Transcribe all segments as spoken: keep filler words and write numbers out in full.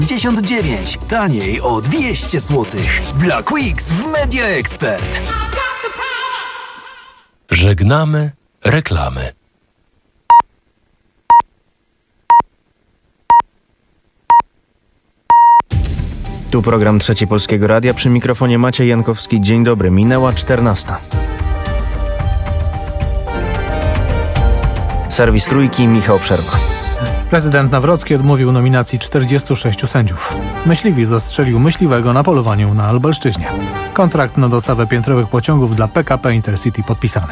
pięćdziesiąt dziewięć. Taniej o dwieście złotych. Black Weeks w Media Expert. Żegnamy reklamy. Tu program Trzeci Polskiego Radia. Przy mikrofonie Maciej Jankowski. Dzień dobry. Minęła czternasta. Serwis Trójki, Michał Przerwa. Prezydent Nawrocki odmówił nominacji czterdziestu sześciu sędziów. Myśliwi zastrzelił myśliwego na polowaniu na Lubelszczyźnie. Kontrakt na dostawę piętrowych pociągów dla P K P Intercity podpisany.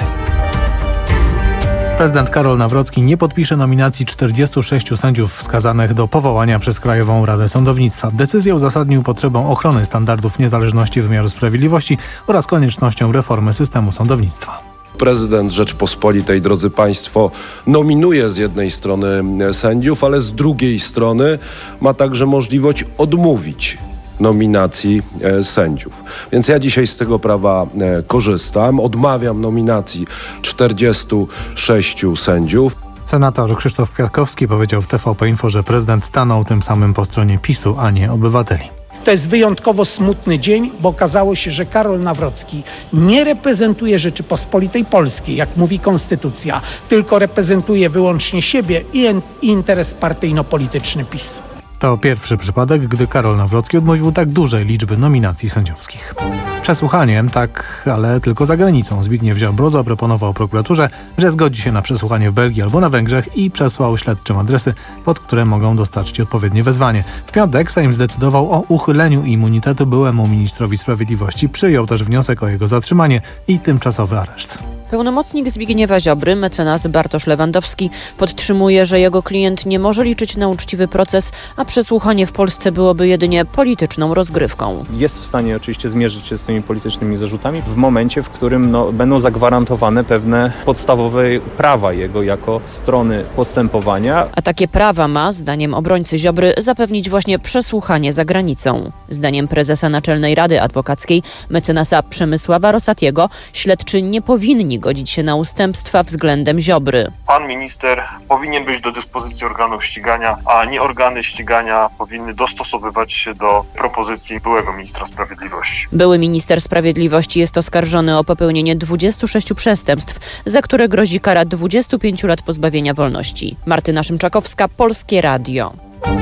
Prezydent Karol Nawrocki nie podpisze nominacji czterdziestu sześciu sędziów wskazanych do powołania przez Krajową Radę Sądownictwa. Decyzję uzasadnił potrzebą ochrony standardów niezależności wymiaru sprawiedliwości oraz koniecznością reformy systemu sądownictwa. Prezydent Rzeczpospolitej, drodzy Państwo, nominuje z jednej strony sędziów, ale z drugiej strony ma także możliwość odmówić nominacji e, sędziów. Więc ja dzisiaj z tego prawa e, korzystam. Odmawiam nominacji czterdziestu sześciu sędziów. Senator Krzysztof Kwiatkowski powiedział w T V P Info, że prezydent stanął tym samym po stronie PiSu, a nie obywateli. To jest wyjątkowo smutny dzień, bo okazało się, że Karol Nawrocki nie reprezentuje Rzeczypospolitej Polskiej, jak mówi konstytucja, tylko reprezentuje wyłącznie siebie i interes partyjno-polityczny PiS. To pierwszy przypadek, gdy Karol Nawrocki odmówił tak dużej liczby nominacji sędziowskich. Przesłuchaniem, tak, ale tylko za granicą. Zbigniew Ziobro zaproponował prokuraturze, że zgodzi się na przesłuchanie w Belgii albo na Węgrzech i przesłał śledczym adresy, pod które mogą dostarczyć odpowiednie wezwanie. W piątek Sejm zdecydował o uchyleniu immunitetu byłemu ministrowi sprawiedliwości. Przyjął też wniosek o jego zatrzymanie i tymczasowy areszt. Pełnomocnik Zbigniewa Ziobry, mecenas Bartosz Lewandowski, podtrzymuje, że jego klient nie może liczyć na uczciwy proces, a przesłuchanie w Polsce byłoby jedynie polityczną rozgrywką. Jest w stanie oczywiście zmierzyć się z tymi politycznymi zarzutami w momencie, w którym no, będą zagwarantowane pewne podstawowe prawa jego jako strony postępowania. A takie prawa ma, zdaniem obrońcy Ziobry, zapewnić właśnie przesłuchanie za granicą. Zdaniem prezesa Naczelnej Rady Adwokackiej, mecenasa Przemysława Rosatiego, śledczy nie powinni godzić się na ustępstwa względem Ziobry. Pan minister powinien być do dyspozycji organów ścigania, a nie organy ścigania powinny dostosowywać się do propozycji byłego ministra sprawiedliwości. Były minister sprawiedliwości jest oskarżony o popełnienie dwudziestu sześciu przestępstw, za które grozi kara dwudziestu pięciu lat pozbawienia wolności. Martyna Szymczakowska, Polskie Radio.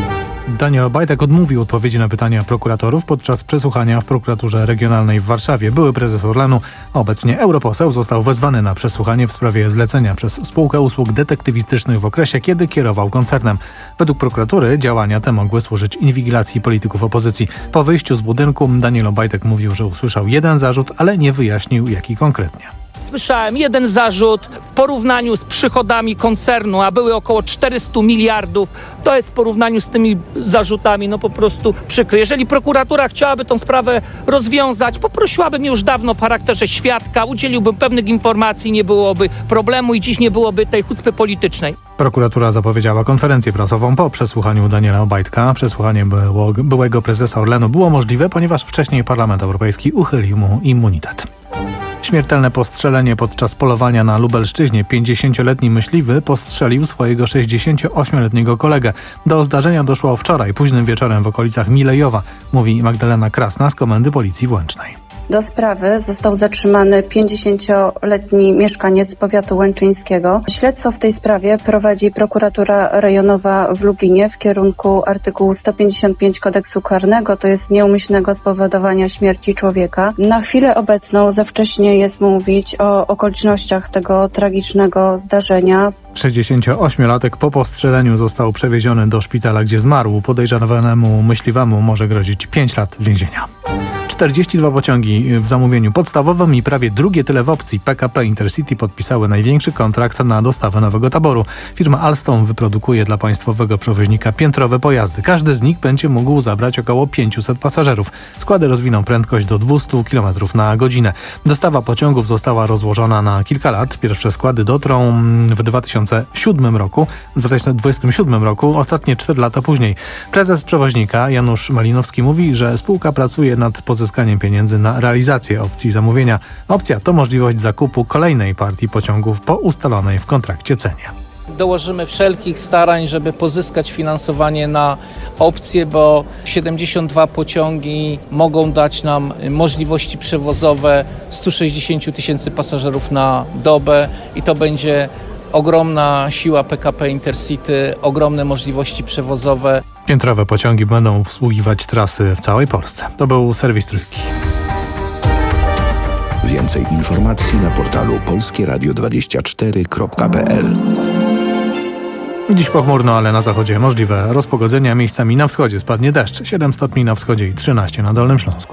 Daniel Obajtek odmówił odpowiedzi na pytania prokuratorów podczas przesłuchania w prokuraturze regionalnej w Warszawie. Były prezes Orlenu, a obecnie europoseł, został wezwany na przesłuchanie w sprawie zlecenia przez spółkę usług detektywistycznych w okresie, kiedy kierował koncernem. Według prokuratury działania te mogły służyć inwigilacji polityków opozycji. Po wyjściu z budynku Daniel Obajtek mówił, że usłyszał jeden zarzut, ale nie wyjaśnił, jaki konkretnie. Słyszałem jeden zarzut w porównaniu z przychodami koncernu, a były około czterystu miliardów. To jest w porównaniu z tymi zarzutami no po prostu przykre. Jeżeli prokuratura chciałaby tą sprawę rozwiązać, poprosiłabym już dawno o charakterze świadka, udzieliłbym pewnych informacji, nie byłoby problemu i dziś nie byłoby tej chucpy politycznej. Prokuratura zapowiedziała konferencję prasową po przesłuchaniu Daniela Obajtka. Przesłuchanie było, byłego prezesa Orlenu było możliwe, ponieważ wcześniej Parlament Europejski uchylił mu immunitet. Śmiertelne postrzelenie podczas polowania na Lubelszczyźnie. pięćdziesięcioletni myśliwy postrzelił swojego sześćdziesięcioośmioletniego kolegę. Do zdarzenia doszło wczoraj, późnym wieczorem w okolicach Milejowa, mówi Magdalena Krasna z Komendy Policji w Łęcznej. Do sprawy został zatrzymany pięćdziesięcioletni mieszkaniec powiatu łęczyńskiego. Śledztwo w tej sprawie prowadzi prokuratura rejonowa w Lublinie w kierunku artykułu sto pięćdziesiąt pięć kodeksu karnego, to jest nieumyślnego spowodowania śmierci człowieka. Na chwilę obecną za wcześnie jest mówić o okolicznościach tego tragicznego zdarzenia. sześćdziesięcioośmiolatek po postrzeleniu został przewieziony do szpitala, gdzie zmarł. Podejrzewanemu myśliwemu może grozić pięć lat więzienia. czterdzieści dwa pociągi w zamówieniu podstawowym i prawie drugie tyle w opcji. P K P Intercity podpisały największy kontrakt na dostawę nowego taboru. Firma Alstom wyprodukuje dla państwowego przewoźnika piętrowe pojazdy. Każdy z nich będzie mógł zabrać około pięciuset pasażerów. Składy rozwiną prędkość do dwieście kilometrów na godzinę. Dostawa pociągów została rozłożona na kilka lat. Pierwsze składy dotrą w dwa tysiące siódmym roku, w dwa tysiące dwudziestym siódmym roku, ostatnie cztery lata później. Prezes przewoźnika Janusz Malinowski mówi, że spółka pracuje nad pozyskaniem pieniędzy na realizację opcji zamówienia. Opcja to możliwość zakupu kolejnej partii pociągów po ustalonej w kontrakcie cenie. dołożymy wszelkich starań, żeby pozyskać finansowanie na opcje, bo siedemdziesiąt dwa pociągi mogą dać nam możliwości przewozowe stu sześćdziesięciu tysięcy pasażerów na dobę i to będzie ogromna siła P K P Intercity, ogromne możliwości przewozowe. Piętrowe pociągi będą obsługiwać trasy w całej Polsce. To był serwis Trójki. Więcej informacji na portalu polskie radio dwadzieścia cztery kropka p l. Dziś pochmurno, ale na zachodzie możliwe rozpogodzenia. Miejscami na wschodzie spadnie deszcz. siedem stopni na wschodzie i trzynaście na Dolnym Śląsku.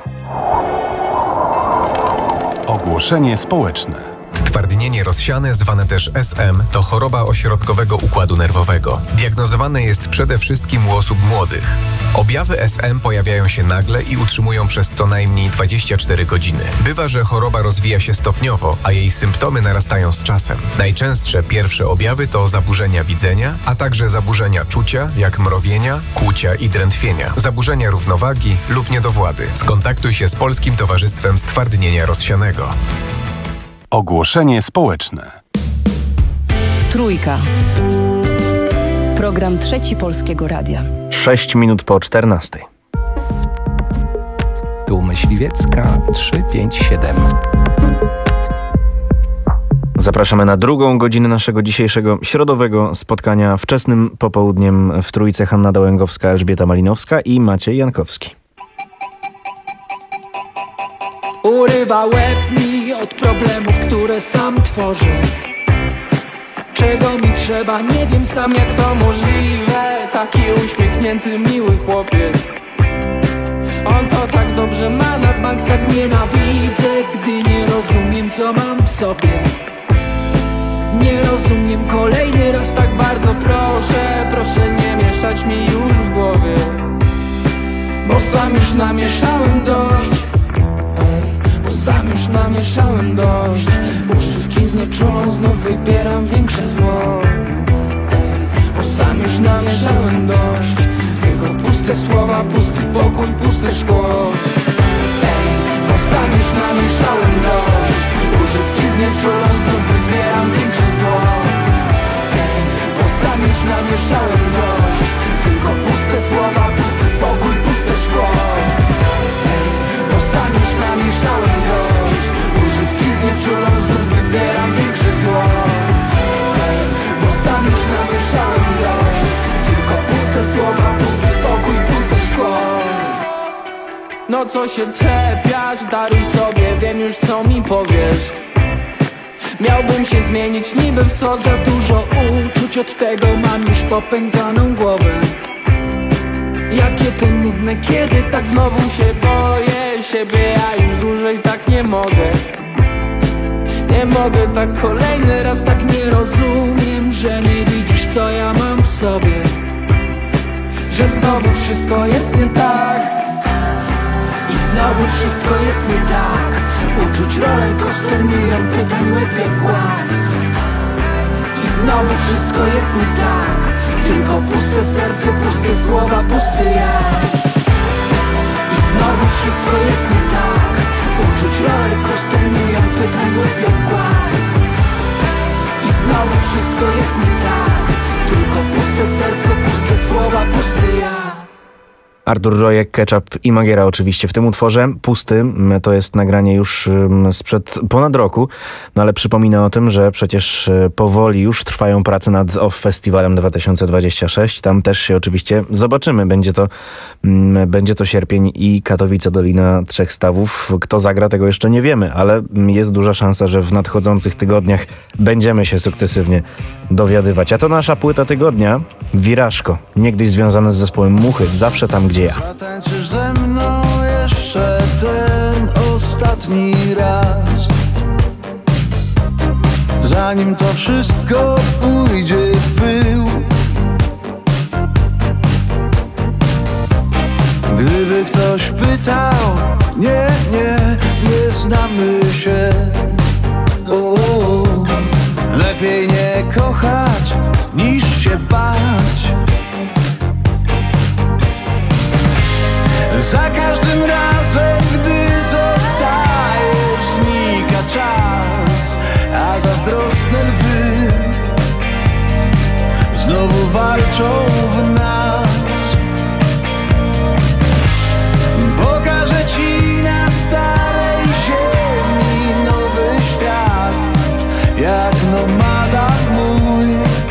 Ogłoszenie społeczne. Stwardnienie rozsiane, zwane też S M, to choroba ośrodkowego układu nerwowego. Diagnozowane jest przede wszystkim u osób młodych. Objawy S M pojawiają się nagle i utrzymują przez co najmniej dwadzieścia cztery godziny. Bywa, że choroba rozwija się stopniowo, a jej symptomy narastają z czasem. Najczęstsze pierwsze objawy to zaburzenia widzenia, a także zaburzenia czucia, jak mrowienia, kłucia i drętwienia, zaburzenia równowagi lub niedowłady. Skontaktuj się z Polskim Towarzystwem Stwardnienia Rozsianego. Ogłoszenie społeczne. Trójka. Program Trzeci Polskiego Radia. sześć minut po czternastej. Tu Myśliwiecka trzysta pięćdziesiąt siedem. Zapraszamy na drugą godzinę naszego dzisiejszego środowego spotkania. Wczesnym popołudniem w Trójce Hanna Dołęgowska, Elżbieta Malinowska i Maciej Jankowski. Urywa łeb mi od problemów, które sam tworzę. Czego mi trzeba, nie wiem sam jak to możliwe. Taki uśmiechnięty, miły chłopiec. On to tak dobrze ma, na bank tak nienawidzę. Gdy nie rozumiem co mam w sobie. Nie rozumiem kolejny raz, tak bardzo proszę. Proszę nie mieszać mi już w głowie, bo sam już namieszałem dość. Sam już namieszałem dość. Używki znieczulą, znów wybieram większe zło. Bo sam już namieszałem dość. Tylko puste słowa, pusty pokój, puste szkło. Bo sam już namieszałem dość. Używki znieczulą, znów wybieram większe zło. Bo sam już namieszałem dość. Tylko puste słowa, pusty pokój, puste szkło. Bo sam już namieszałem dość. Używki znieczulą, znów wybieram większe zło. Bo sam już namieszałem dość. Tylko puste słowa, pusty pokój, puste szkło. No co się czepiać, daruj sobie, wiem już co mi powiesz. Miałbym się zmienić niby w co, za dużo uczuć, od tego mam już popękaną głowę. Jakie to nudne, kiedy tak znowu się boję siebie, ja już dłużej tak nie mogę. Nie mogę tak kolejny raz, tak nie rozumiem, że nie widzisz co ja mam w sobie. Że znowu wszystko jest nie tak. I znowu wszystko jest nie tak. Uczuć rollercoaster, milion pytań, łeb jak głaz. I znowu wszystko jest nie tak. Tylko puste serce, puste słowa, pusty ja. I znowu wszystko jest nie tak. Uczuć rollercoaster, milion pytań, łeb jak głaz. I znowu wszystko jest nie tak. Tylko puste serce, puste słowa, pusty ja. Artur Rojek, Ketchup i Magiera oczywiście w tym utworze. Pusty to jest nagranie już sprzed ponad roku, no ale przypomina o tym, że przecież powoli już trwają prace nad Off Festiwalem dwa tysiące dwudziestym szóstym. Tam też się oczywiście zobaczymy. Będzie to, będzie to sierpień i Katowice, Dolina Trzech Stawów. Kto zagra, tego jeszcze nie wiemy, ale jest duża szansa, że w nadchodzących tygodniach będziemy się sukcesywnie dowiadywać. A to nasza płyta tygodnia, Wirażko, niegdyś związane z zespołem Muchy, zawsze tam, gdzie ja. Zatańczysz ze mną jeszcze ten ostatni raz, zanim to wszystko pójdzie w pył. Gdyby ktoś pytał, nie, nie, nie znamy się. O, lepiej nie kochać niż się bać. Za każdym razem, gdy zostajesz, znika czas, a zazdrosne lwy walczą w nas. Pokażę ci na starej ziemi nowy świat, jak nomada mój.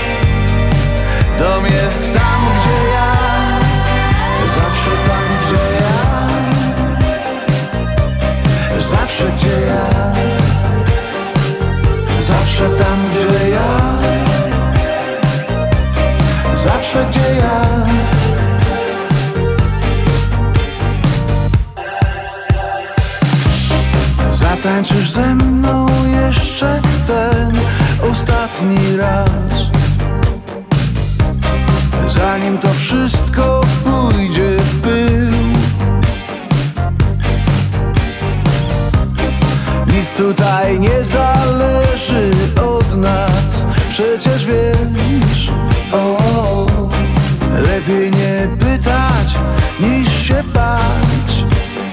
Dom jest tam, gdzie ja, zawsze tam, gdzie ja, zawsze gdzie ja, zawsze tam, gdzie ja, zawsze gdzie ja. Zatańczysz ze mną jeszcze ten ostatni raz, zanim to wszystko pójdzie w pył. Nic tutaj nie zależy od nas, przecież wiesz. O, lepiej nie pytać niż się bać.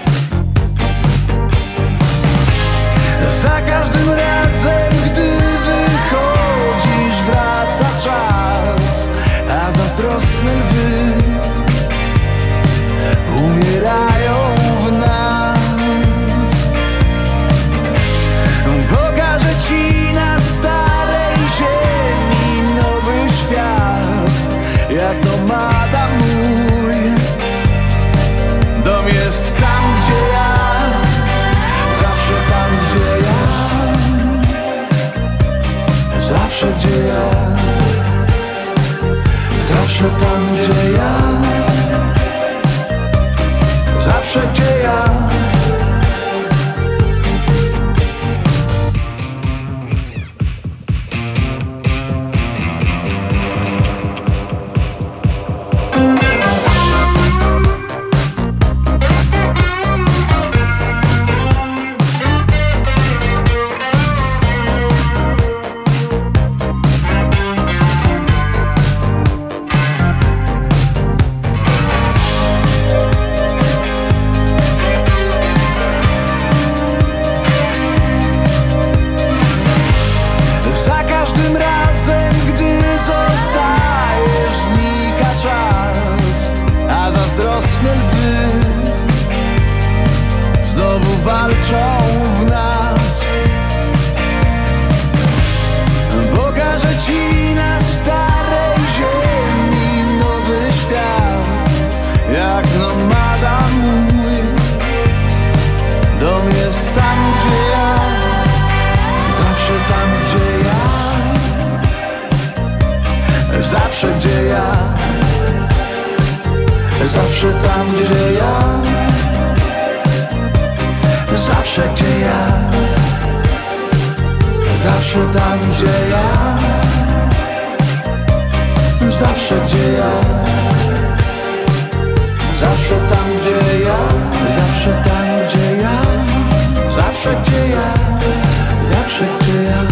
Za każdym razem, gdy wychodzisz, wraca czas, a zazdrosne lwy umierają w nas. Pokażę ci na starej ziemi nowy świat, jak nomada mój. Dom jest tam, gdzie ja, zawsze tam, gdzie ja, zawsze gdzie ja, zawsze tam, gdzie ja, zawsze gdzie ja. Zawsze gdzie ja, zawsze tam gdzie ja, zawsze gdzie ja, zawsze tam gdzie ja, zawsze gdzie ja, zawsze tam gdzie ja, zawsze tam gdzie ja, zawsze gdzie ja, zawsze gdzie ja.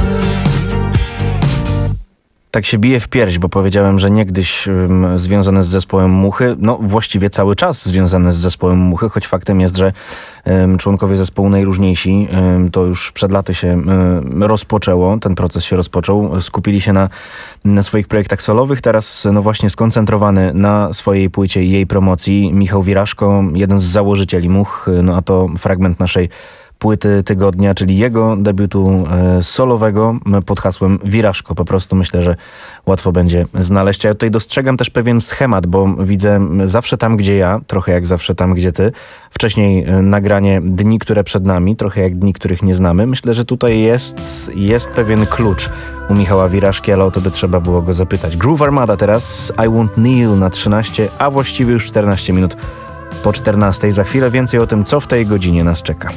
Tak się bije w pierś, bo powiedziałem, że niegdyś um, związane z zespołem Muchy, no właściwie cały czas związane z zespołem Muchy, choć faktem jest, że um, członkowie zespołu najróżniejsi, um, to już przed laty się um, rozpoczęło, ten proces się rozpoczął, skupili się na, na swoich projektach solowych, teraz no właśnie skoncentrowany na swojej płycie i jej promocji Michał Wiraszko, jeden z założycieli Much, no a to fragment naszej płyty tygodnia, czyli jego debiutu e, solowego pod hasłem Wiraszko. Po prostu myślę, że łatwo będzie znaleźć. Ja tutaj dostrzegam też pewien schemat, bo widzę zawsze tam, gdzie ja, trochę jak zawsze tam, gdzie ty. Wcześniej e, nagranie Dni, które przed nami, trochę jak Dni, których nie znamy. Myślę, że tutaj jest, jest pewien klucz u Michała Wiraszki, ale o to by trzeba było go zapytać. Groove Armada teraz, I Won't Kneel na trzynaście, a właściwie już czternaście minut po czternastej. Za chwilę więcej o tym, co w tej godzinie nas czeka.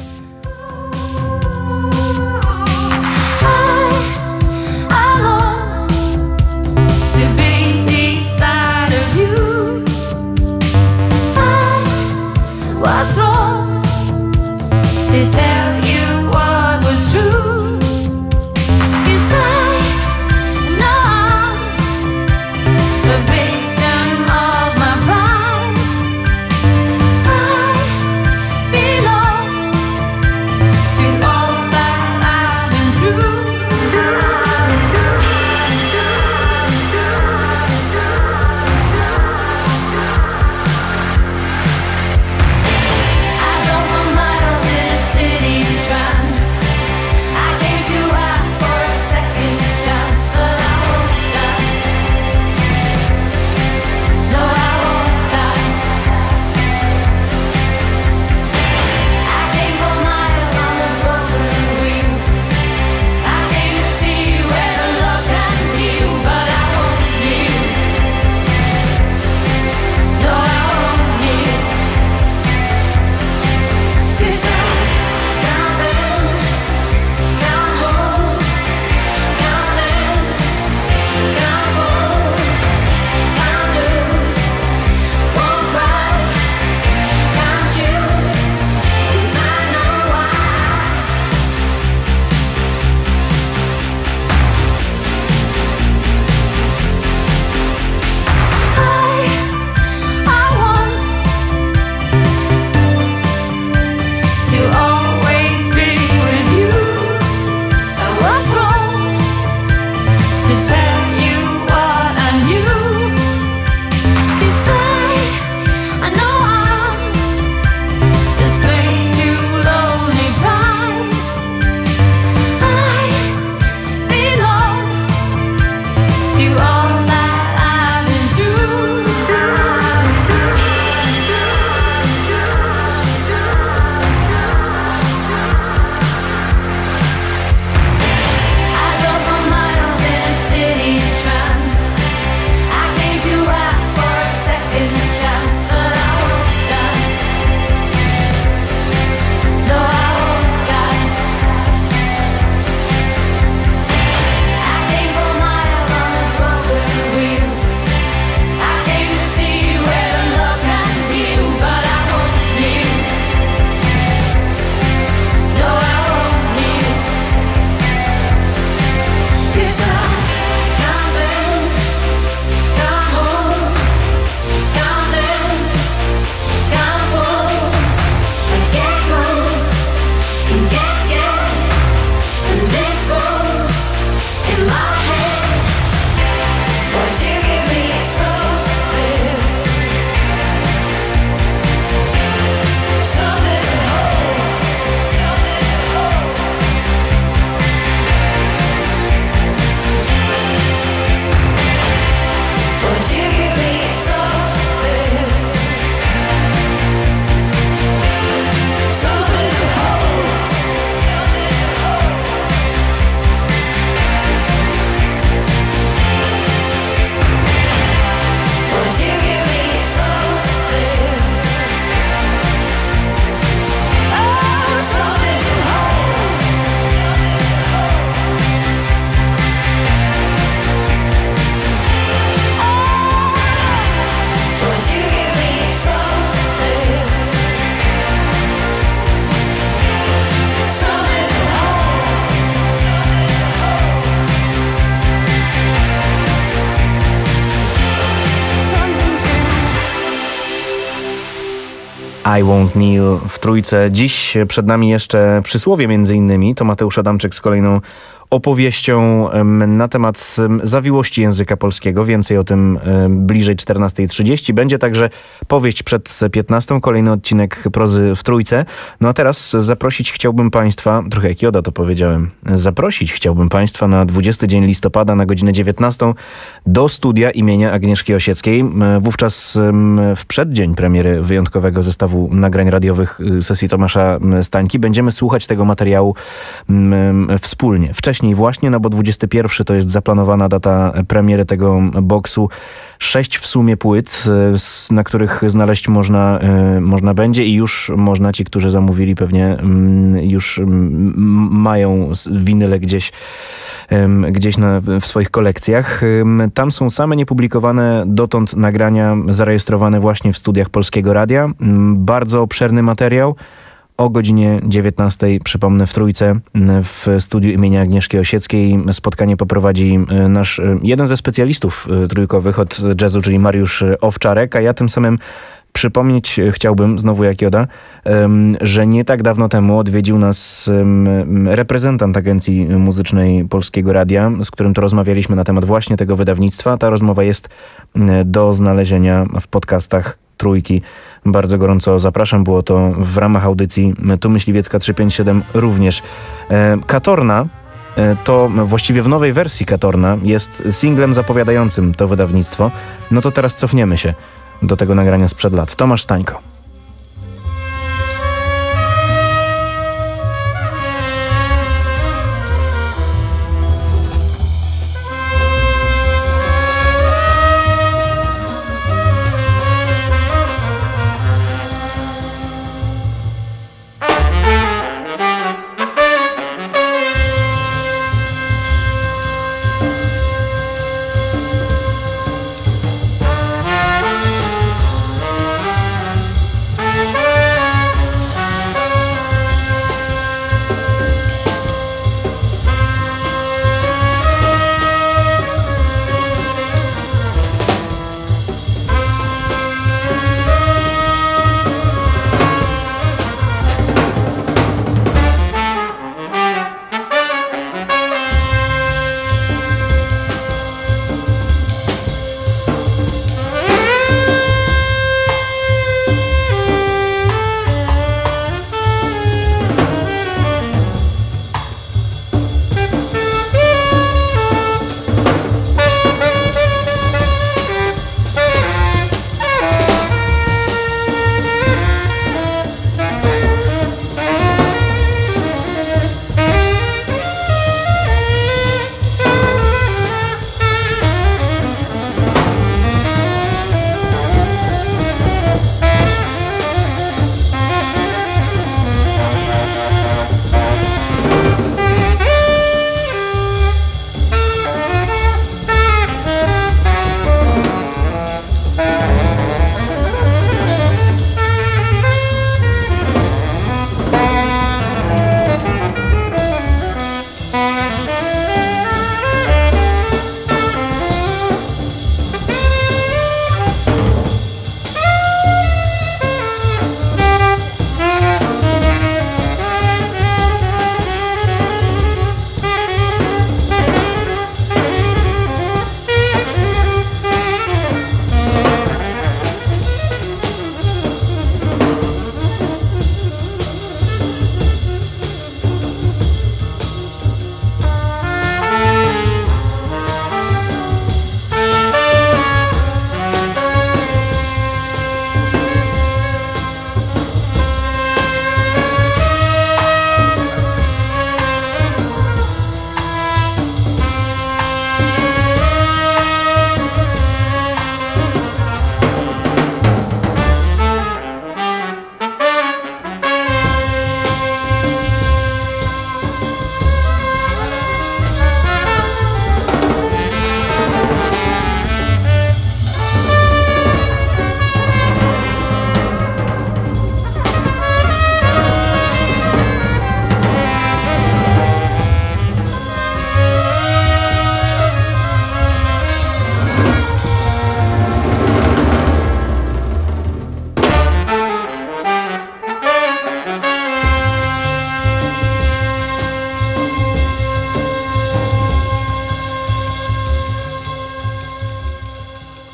I Won't Kneel w trójce. Dziś przed nami jeszcze przysłowie między innymi. To Mateusz Adamczyk z kolejną opowieścią na temat zawiłości języka polskiego. Więcej o tym bliżej czternasta trzydzieści. Będzie także powieść przed piętnastą, kolejny odcinek Prozy w trójce. No a teraz zaprosić chciałbym Państwa, trochę jak Joda to powiedziałem, zaprosić chciałbym Państwa na dwudziesty dzień listopada na godzinę dziewiętnastą do studia imienia Agnieszki Osieckiej. Wówczas w przeddzień premiery wyjątkowego zestawu nagrań radiowych sesji Tomasza Stańki będziemy słuchać tego materiału wspólnie. Wcześniej właśnie, no bo dwudziesty pierwszy to jest zaplanowana data premiery tego boksu. Sześć w sumie płyt, na których znaleźć można, można będzie i już można, ci, którzy zamówili, pewnie już mają winyle gdzieś gdzieś na, w swoich kolekcjach. Tam są same niepublikowane dotąd nagrania zarejestrowane właśnie w studiach Polskiego Radia. Bardzo obszerny materiał. O godzinie dziewiętnastej, przypomnę, w trójce w studiu imienia Agnieszki Osieckiej spotkanie poprowadzi nasz jeden ze specjalistów trójkowych od jazzu, czyli Mariusz Owczarek, a ja tym samym przypomnieć chciałbym, znowu jak Joda, że nie tak dawno temu odwiedził nas reprezentant Agencji Muzycznej Polskiego Radia, z którym to rozmawialiśmy na temat właśnie tego wydawnictwa. Ta rozmowa jest do znalezienia w podcastach Trójki. Bardzo gorąco zapraszam. Było to w ramach audycji Tu Myśliwiecka trzysta pięćdziesiąt siedem również. Katorna to właściwie w nowej wersji Katorna jest singlem zapowiadającym to wydawnictwo. No to teraz cofniemy się do tego nagrania sprzed lat. Tomasz Stańko.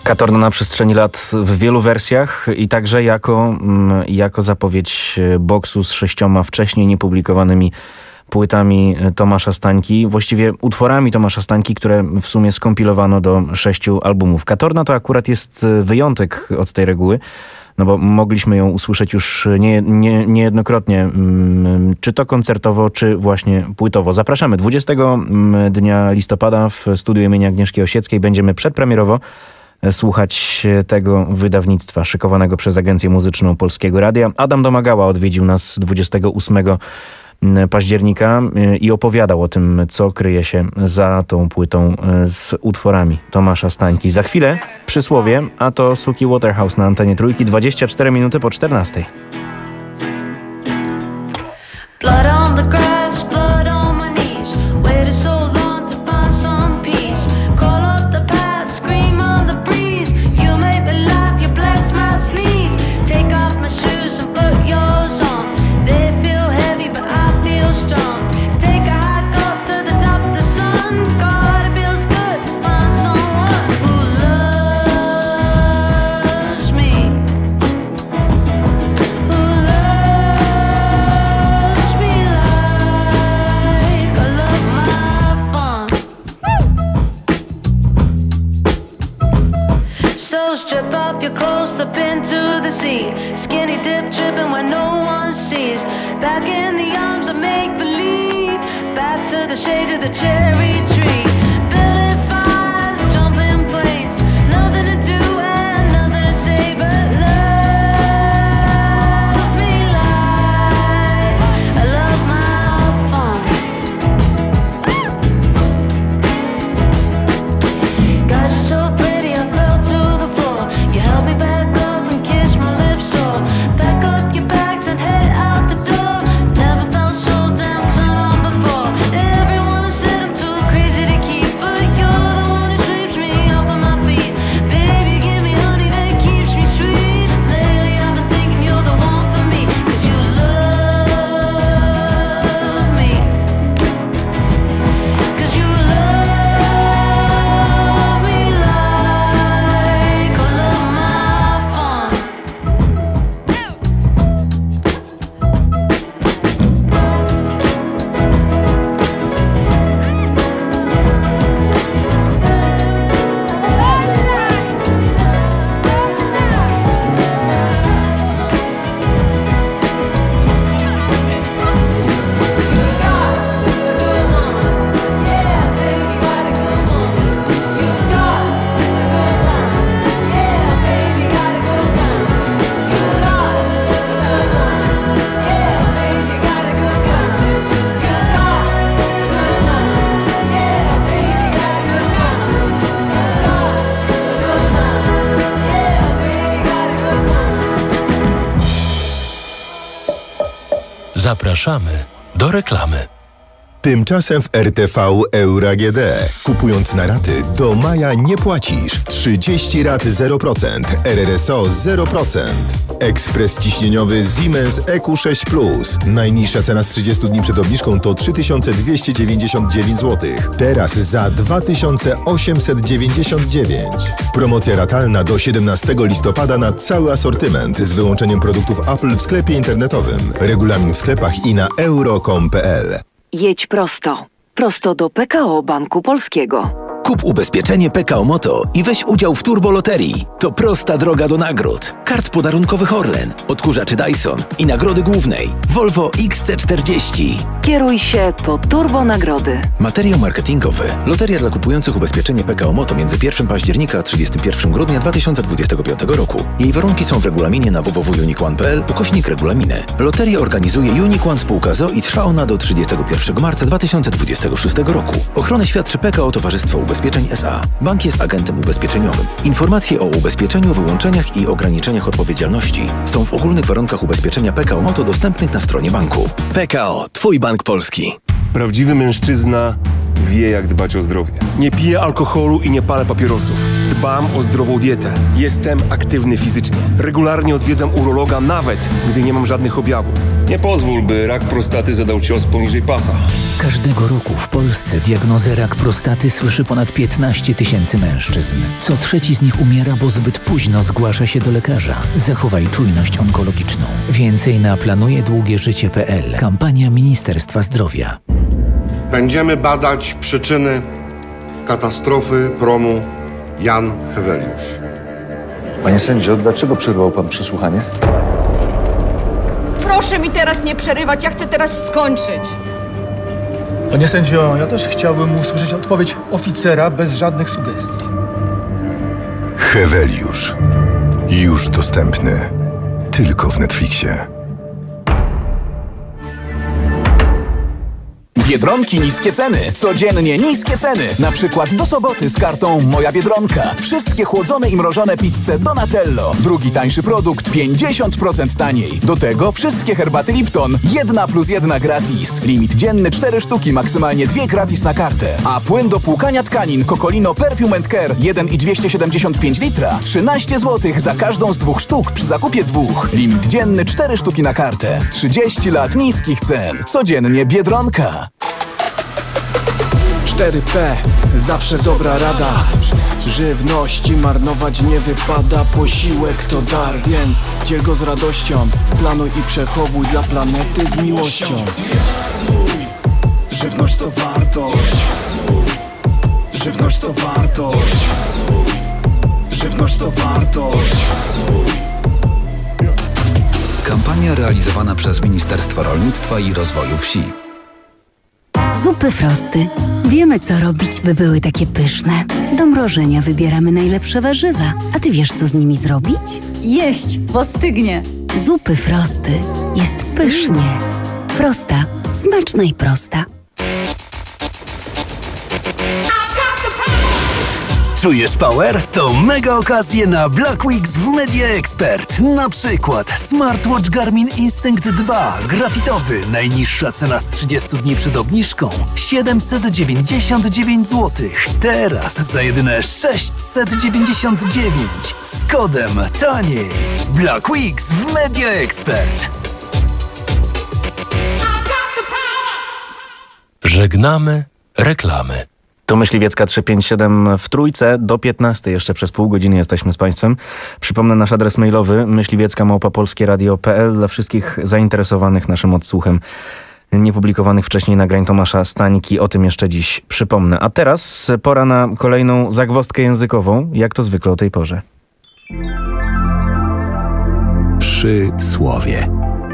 Katorna na przestrzeni lat w wielu wersjach i także jako, jako zapowiedź boksu z sześcioma wcześniej niepublikowanymi płytami Tomasza Stańki, właściwie utworami Tomasza Stańki, które w sumie skompilowano do sześciu albumów. Katorna to akurat jest wyjątek od tej reguły, no bo mogliśmy ją usłyszeć już nie, nie, niejednokrotnie, czy to koncertowo, czy właśnie płytowo. Zapraszamy dwudziestego dnia listopada w studiu imienia Agnieszki Osieckiej. Będziemy przedpremierowo słuchać tego wydawnictwa szykowanego przez Agencję Muzyczną Polskiego Radia. Adam Domagała odwiedził nas dwudziestego ósmego października i opowiadał o tym, co kryje się za tą płytą z utworami Tomasza Stańki. Za chwilę przysłowie, a to Suki Waterhouse na antenie Trójki, dwadzieścia cztery minuty po czternastej. Blood on the grass, blood on my knees. Waited so long to find some peace. Call up the past, scream on the breeze. You make me laugh, you bless my sneeze. Take off my shoes and put yours on. They feel heavy, but I feel strong. Take a hike up to the top of the sun. God, it feels good to find someone who loves me. Who loves me like I love my fun. So strip off your clothes, slip into the sea. Skinny dip tripping when no one sees. Back in the arms of make-believe. Back to the shade of the cherry tree. Building fires, jumping planes. Nothing to do and nothing to say but love me like I love my fun. Guys, you're so pretty, I fell to the floor. You held me back up and kissed my lips sore. Pack up your bags and head out the door. Never felt so damn turned on before. Everyone said I'm too crazy to keep, but you're the one who sweeps me off of my feet. Baby, give me honey that keeps me sweet. Lately I've been thinking you're the one for me, 'cause you love me. 'Cause you love me like I love my fun. Zapraszamy do reklamy. Tymczasem w R T V Euro A G D. Kupując na raty, do maja nie płacisz. trzydzieści rat zero procent, R R S O zero procent. Ekspres ciśnieniowy Siemens E Q sześć plus. Najniższa cena z trzydziestu dni przed obniżką to trzy tysiące dwieście dziewięćdziesiąt dziewięć złotych. Teraz za dwa tysiące osiemset dziewięćdziesiąt dziewięć. Promocja ratalna do siedemnastego listopada na cały asortyment z wyłączeniem produktów Apple w sklepie internetowym. Regulamin w sklepach i na euro kropka com kropka p l. Jedź prosto. Prosto do P K O Banku Polskiego. Kup ubezpieczenie P K O Moto i weź udział w turboloterii. To prosta droga do nagród. Kart podarunkowych Orlen, odkurzaczy Dyson i nagrody głównej Volvo X C czterdzieści. Kieruj się po turbo nagrody. Materiał marketingowy. Loteria dla kupujących ubezpieczenie P K O Moto między pierwszego października a trzydziestego pierwszego grudnia dwa tysiące dwudziestego piątego roku. Jej warunki są w regulaminie na w w w kropka unique one kropka p l ukośnik regulaminy. Loterię organizuje Unique One Spółka z o o i trwa ona do trzydziestego pierwszego marca dwa tysiące dwudziestego szóstego roku. Ochronę świadczy P K O Towarzystwo Ubezpieczeń S A. Bank jest agentem ubezpieczeniowym. Informacje o ubezpieczeniu, wyłączeniach i ograniczeniach odpowiedzialności są w ogólnych warunkach ubezpieczenia P K O Moto dostępnych na stronie banku. P K O, Twój bank polski. Prawdziwy mężczyzna wie, jak dbać o zdrowie. Nie piję alkoholu i nie palę papierosów. Dbam o zdrową dietę. Jestem aktywny fizycznie. Regularnie odwiedzam urologa, nawet gdy nie mam żadnych objawów. Nie pozwól, by rak prostaty zadał cios poniżej pasa. Każdego roku w Polsce diagnozę rak prostaty słyszy ponad piętnaście tysięcy mężczyzn. Co trzeci z nich umiera, bo zbyt późno zgłasza się do lekarza. Zachowaj czujność onkologiczną. Więcej na planuje długie życie kropka p l. Kampania Ministerstwa Zdrowia. Będziemy badać przyczyny katastrofy promu Jan Heweliusz. Panie sędzio, dlaczego przerwał pan przesłuchanie? Proszę mi teraz nie przerywać, ja chcę teraz skończyć. Panie sędzio, ja też chciałbym usłyszeć odpowiedź oficera bez żadnych sugestii. Heweliusz. Już dostępny. Tylko w Netflixie. Biedronki niskie ceny. Codziennie niskie ceny. Na przykład do soboty z kartą Moja Biedronka. Wszystkie chłodzone i mrożone pizze Donatello. Drugi tańszy produkt pięćdziesiąt procent taniej. Do tego wszystkie herbaty Lipton. Jedna plus jedna gratis. Limit dzienny cztery sztuki, maksymalnie dwie gratis na kartę. A płyn do płukania tkanin Cocolino Perfume and Care jeden i dwieście siedemdziesiąt pięć litra. trzynaście złotych za każdą z dwóch sztuk przy zakupie dwóch. Limit dzienny cztery sztuki na kartę. trzydzieści lat niskich cen. Codziennie Biedronka. cztery P, zawsze dobra rada. Żywności marnować nie wypada. Posiłek to dar, więc dziel go z radością. Planuj i przechowuj dla planety z miłością. Żywność to wartość. Żywność to wartość. Żywność to wartość. Kampania realizowana przez Ministerstwo Rolnictwa i Rozwoju Wsi. Zupy Frosty. Wiemy, co robić, by były takie pyszne. Do mrożenia wybieramy najlepsze warzywa. A ty wiesz, co z nimi zrobić? Jeść, bo stygnie. Zupy Frosty. Jest pysznie. Frosta. Smaczna i prosta. Czujesz power? To mega okazje na Black Weeks w Media Expert. Na przykład smartwatch Garmin Instinct dwa grafitowy. Najniższa cena z trzydziestu dni przed obniżką siedemset dziewięćdziesiąt dziewięć złotych. Teraz za jedyne sześćset dziewięćdziesiąt dziewięć. Z kodem taniej. Black Weeks w Media Expert. Żegnamy reklamy. To Myśliwiecka trzysta pięćdziesiąt siedem w Trójce. Do piętnastej jeszcze przez pół godziny jesteśmy z Państwem. Przypomnę nasz adres mailowy myśliwiecka małpa polskie radio kropka p l dla wszystkich zainteresowanych naszym odsłuchem niepublikowanych wcześniej nagrań Tomasza Stańki. O tym jeszcze dziś przypomnę. A teraz pora na kolejną zagwozdkę językową, jak to zwykle o tej porze. Przysłowie.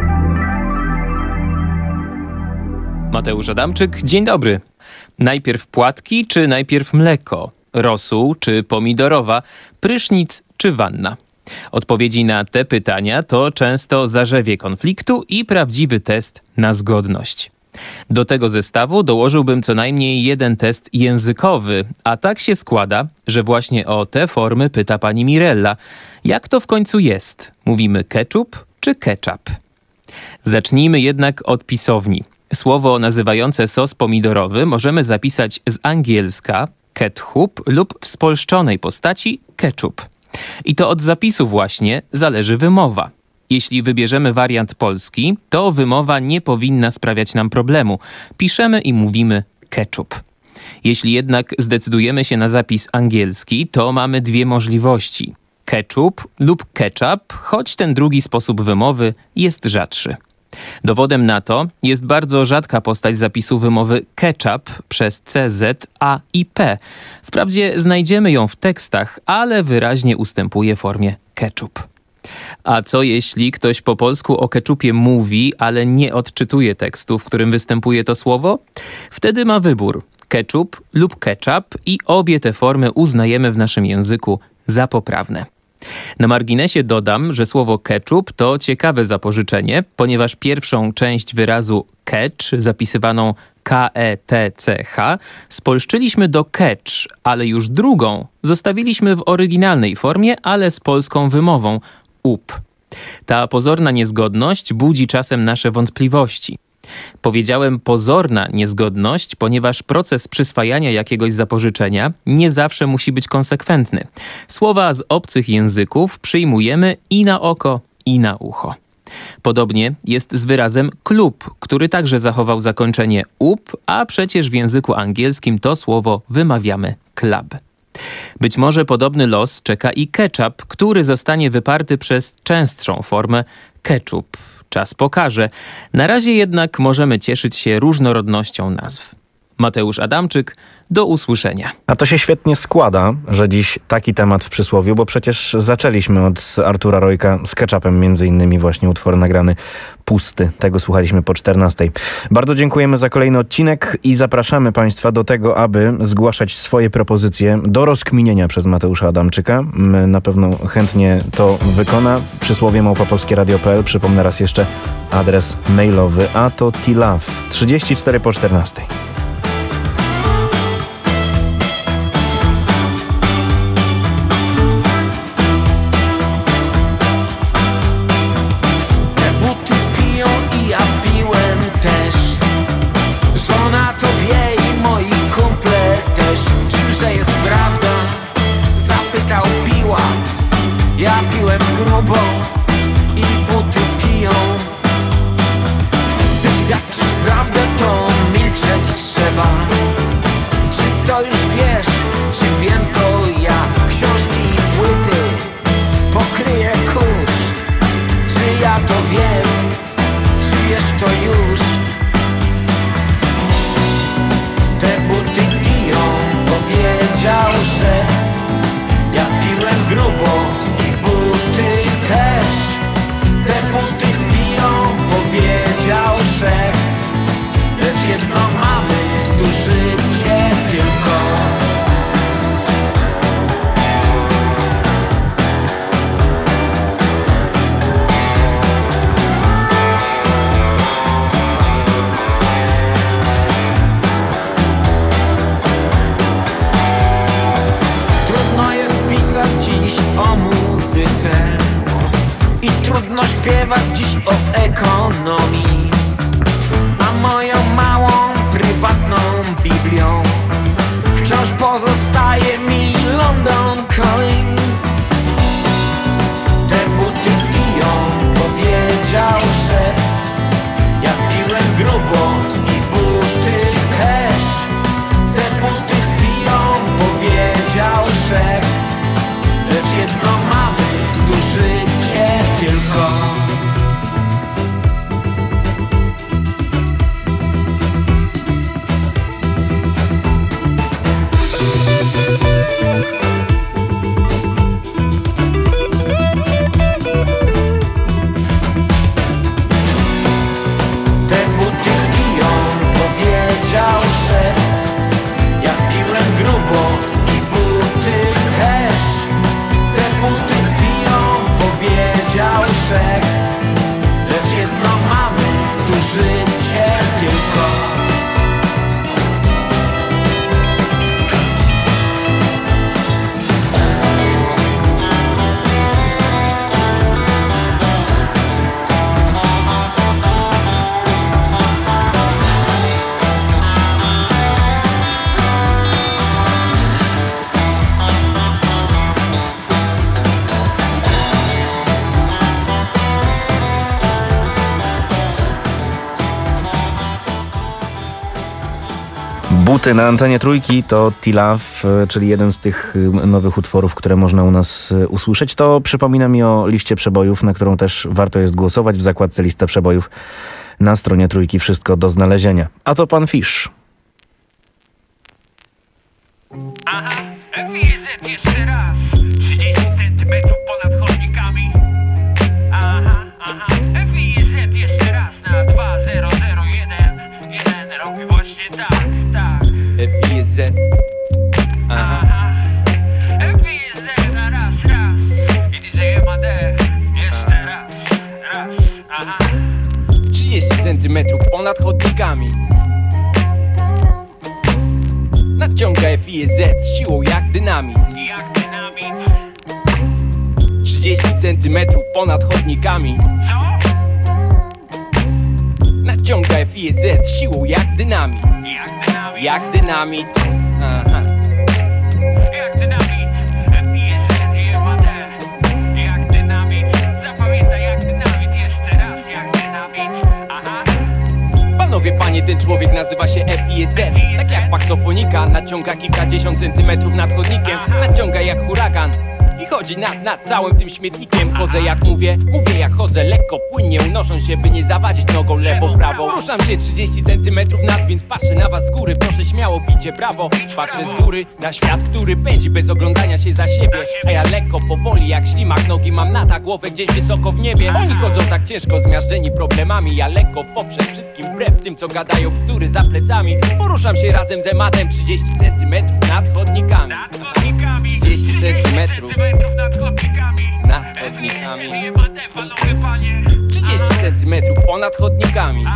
Mateusz Adamczyk, dzień dobry. Najpierw płatki czy najpierw mleko? Rosół czy pomidorowa? Prysznic czy wanna? Odpowiedzi na te pytania to często zarzewie konfliktu i prawdziwy test na zgodność. Do tego zestawu dołożyłbym co najmniej jeden test językowy, a tak się składa, że właśnie o te formy pyta pani Mirella. Jak to w końcu jest? Mówimy ketchup czy ketchup? Zacznijmy jednak od pisowni. Słowo nazywające sos pomidorowy możemy zapisać z angielska ketchup lub w spolszczonej postaci ketchup. I to od zapisu właśnie zależy wymowa. Jeśli wybierzemy wariant polski, to wymowa nie powinna sprawiać nam problemu. Piszemy i mówimy ketchup. Jeśli jednak zdecydujemy się na zapis angielski, to mamy dwie możliwości. Ketchup lub ketchup, choć ten drugi sposób wymowy jest rzadszy. Dowodem na to jest bardzo rzadka postać zapisu wymowy ketchup przez C, Z, A i P. Wprawdzie znajdziemy ją w tekstach, ale wyraźnie ustępuje formie ketchup. A co jeśli ktoś po polsku o ketchupie mówi, ale nie odczytuje tekstu, w którym występuje to słowo? Wtedy ma wybór ketchup lub ketchup i obie te formy uznajemy w naszym języku za poprawne. Na marginesie dodam, że słowo ketchup to ciekawe zapożyczenie, ponieważ pierwszą część wyrazu catch, zapisywaną K E T C H, spolszczyliśmy do catch, ale już drugą zostawiliśmy w oryginalnej formie, ale z polską wymową up. Ta pozorna niezgodność budzi czasem nasze wątpliwości. Powiedziałem pozorna niezgodność, ponieważ proces przyswajania jakiegoś zapożyczenia nie zawsze musi być konsekwentny. Słowa z obcych języków przyjmujemy i na oko, i na ucho. Podobnie jest z wyrazem klub, który także zachował zakończenie up, a przecież w języku angielskim to słowo wymawiamy club. Być może podobny los czeka i ketchup, który zostanie wyparty przez częstszą formę ketchup. Czas pokaże. Na razie jednak możemy cieszyć się różnorodnością nazw. Mateusz Adamczyk, do usłyszenia. A to się świetnie składa, że dziś taki temat w przysłowiu, bo przecież zaczęliśmy od Artura Rojka z ketchupem, między innymi właśnie utwór nagrany Pusty. Tego słuchaliśmy po czternastej. Bardzo dziękujemy za kolejny odcinek i zapraszamy Państwa do tego, aby zgłaszać swoje propozycje do rozkminienia przez Mateusza Adamczyka. My na pewno chętnie to wykona. Przysłowie małpa polskie radio kropka p l. Przypomnę raz jeszcze adres mailowy, a to tilaf trzydzieści cztery po czternastej. Ja piłem grubo i buty piją. By świadczyć prawdę, to milczeć trzeba. Czy to już wiesz, czy wiem to ja? Książki i płyty pokryje kurz. Czy ja to wiem, czy wiesz to już? Te buty piją, powiedział szewc. Ja piłem grubo, też te buty piją, powiedział szewc. Lecz jedno mamy, tu życie tylko. Trudno jest pisać dziś o muzyce i trudno śpiewać dziś o ekonomii. A moją małą, prywatną Biblią wciąż pozostaje mi London Calling. Te buty piją, powiedział szewc. Ja piłem grubo i buty też. Te buty piją, powiedział szewc. Lecz jedno mamy, tu życie tylko. Te buty piją, powiedział szewc. Ja piłem grubo i buty też. Te buty piją, powiedział szewc. Lecz jedno mamy, tu życie tylko. Buty na antenie Trójki to Tilaf, czyli jeden z tych nowych utworów, które można u nas usłyszeć. To przypomina mi o liście przebojów, na którą też warto jest głosować w zakładce Lista Przebojów na stronie Trójki. Wszystko do znalezienia. A to pan Fish. Aha, F I Z jeszcze raz. trzydzieści centymetrów ponad chodnikami. Aha, aha, F I Z jeszcze raz na dwa zero zero jeden. Jeden robi właśnie tak, tak. F I Z. Aha. F I Z na raz, raz. I D J M A D jeszcze raz, raz. Aha. trzydzieści centymetrów ponad chodnikami. Nadciąga F I Z z siłą jak dynamit. Jak dynamit. trzydzieści centymetrów ponad chodnikami. Co? Nadciąga F I Z z siłą jak dynamit. Jak dynamit. Jak dynamit. Aha. Jak dynamit. F I Z, D J M A D. Jak dynamit. Zapamiętaj jak dynamit jeszcze raz. Panowie, panie, ten człowiek nazywa się F I E Z. Tak jak paktofonika, naciąga kilkadziesiąt centymetrów nad chodnikiem. Naciąga jak huragan i chodzi nad, nad całym tym śmietnikiem. Chodzę jak mówię, mówię jak chodzę, lekko, płynnie unosząc się, by nie zawadzić nogą lewo, prawo. Ruszam się trzydzieści centymetrów nad, więc patrzę na was z góry. Proszę śmiało, bicie brawo. Patrzę z góry na świat, który pędzi bez oglądania się za siebie. A ja lekko, powoli jak ślimak, nogi mam na ta, głowę gdzieś wysoko w niebie. Oni chodzą tak ciężko, zmiażdżeni problemami. Ja lekko poprzez wszystkim, wbrew tym co gadają bzdury za plecami. Poruszam się razem z ematem trzydzieści centymetrów nad chodnikami. trzydzieści centymetrów nad chodnikami. Nad chodnikami. trzydzieści centymetrów ponad chodnikami.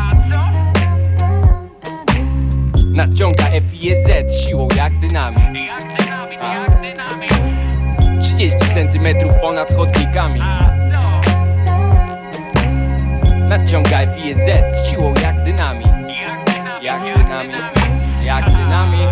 Nadciąga F I E Z siłą jak dynamit. trzydzieści centymetrów ponad chodnikami. Nadciąga F I E Z siłą jak dynamit. Jak dynamit. Jak dynamit.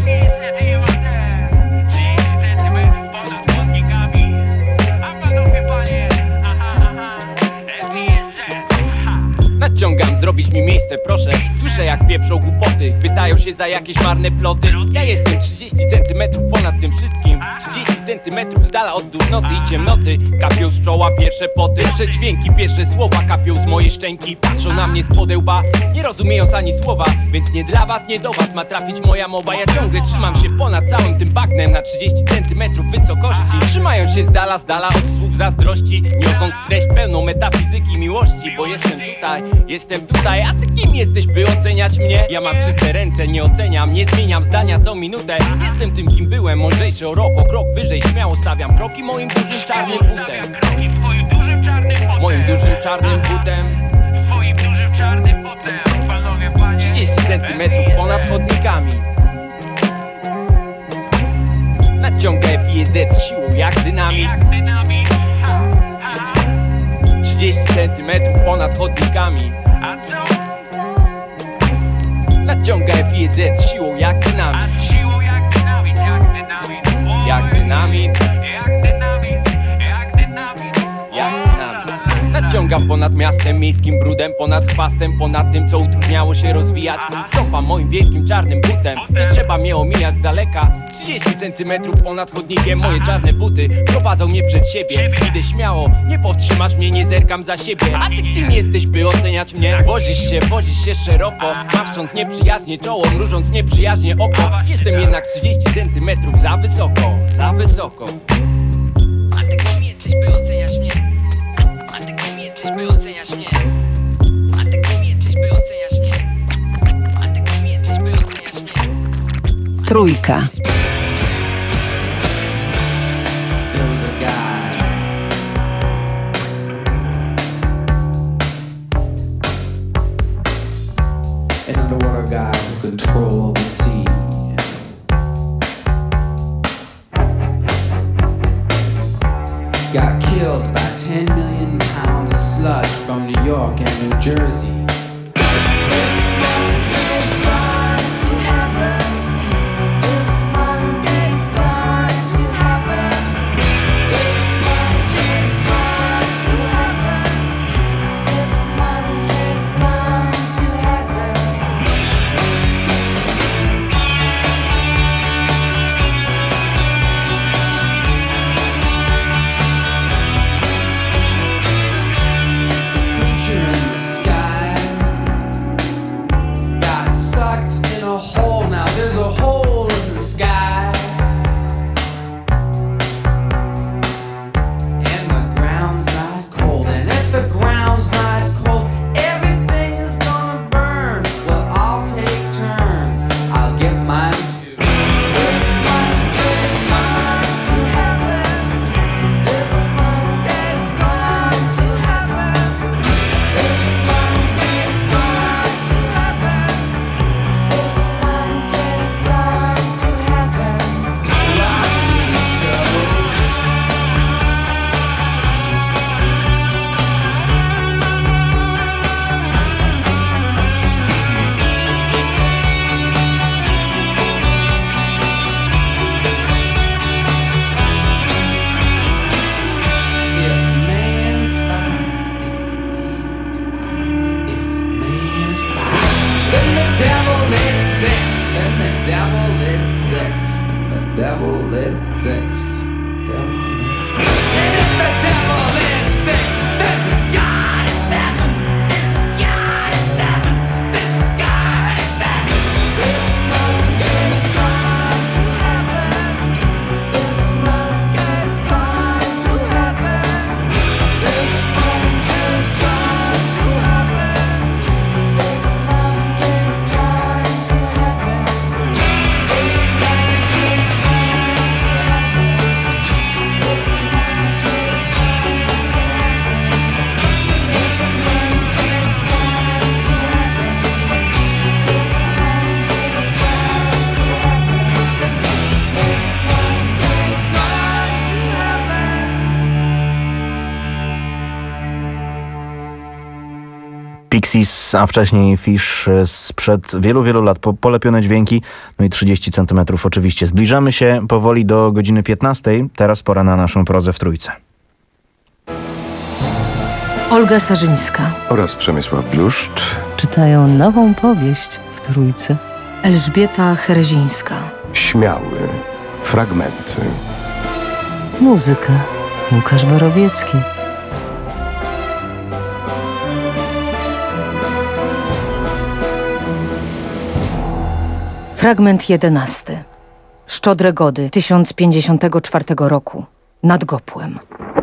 Nadciągam, zrobić mi miejsce, proszę. Słyszę jak pieprzą głupoty, chwytają się za jakieś marne ploty. Ja jestem trzydzieści centymetrów ponad tym wszystkim. trzydzieści centymetrów z dala od durnoty i ciemnoty. Kapią z czoła pierwsze poty, pierwsze dźwięki, pierwsze słowa kapią z mojej szczęki. Patrzą na mnie z podełba, nie rozumiejąc ani słowa. Więc nie dla was, nie do was ma trafić moja mowa. Ja ciągle trzymam się ponad całym tym bagnem na trzydzieści centymetrów wysokości. Trzymając się z dala, z dala od słów zazdrości. Niosąc treść pełną metafizyki miłości. Bo jestem tutaj, jestem tutaj, a ty kim jesteś, by oceniać mnie? Ja mam czyste ręce, nie oceniam, nie zmieniam zdania co minutę. Jestem tym kim byłem, mądrzejszy o rok, o krok wyżej. Śmiało stawiam kroki moim dużym czarnym butem. Moim dużym czarnym butem. trzydzieści centymetrów ponad chodnikami. Nadciąga F I E Z siłą jak dynamit. trzydzieści centymetrów ponad chodnikami. Nadciąga F I E Z siłą jak dynamit. Jak dynamit. Jak dynamit. Nadciągam ponad miastem, miejskim brudem, ponad chwastem, ponad tym co utrudniało się rozwijać. Stąpam moim wielkim czarnym butem, nie trzeba mnie omijać z daleka. trzydzieści centymetrów ponad chodnikiem, moje czarne buty prowadzą mnie przed siebie. Idę śmiało, nie powstrzymasz mnie, nie zerkam za siebie. A ty kim jesteś, by oceniać mnie? Wozisz się, wozisz się szeroko, maszcząc nieprzyjaźnie czoło, mrużąc nieprzyjaźnie oko. Jestem jednak trzydzieści centymetrów za wysoko, za wysoko. A ty kim jesteś, by oceniać mnie? A ty kim jesteś, by oceniać mnie? A ty kim jesteś, by oceniać mnie? A ty kim jesteś, by oceniać mnie? Trójka. Guy who controlled the sea. Got killed by ten million pounds of sludge from New York and New Jersey. Creature in the sky Pixies, a wcześniej Fish sprzed wielu, wielu lat. Po, polepione dźwięki, no i trzydzieści centymetrów oczywiście. Zbliżamy się powoli do godziny piętnastej. Teraz pora na naszą prozę w trójce. Olga Sarzyńska oraz Przemysław Bluszcz czytają nową powieść w trójce. Elżbieta Herezińska. Śmiały. Fragmenty. Muzyka. Łukasz Borowiecki. Fragment jedenasty. Szczodre gody tysiąc pięćdziesiątego czwartego roku. Nad Gopłem.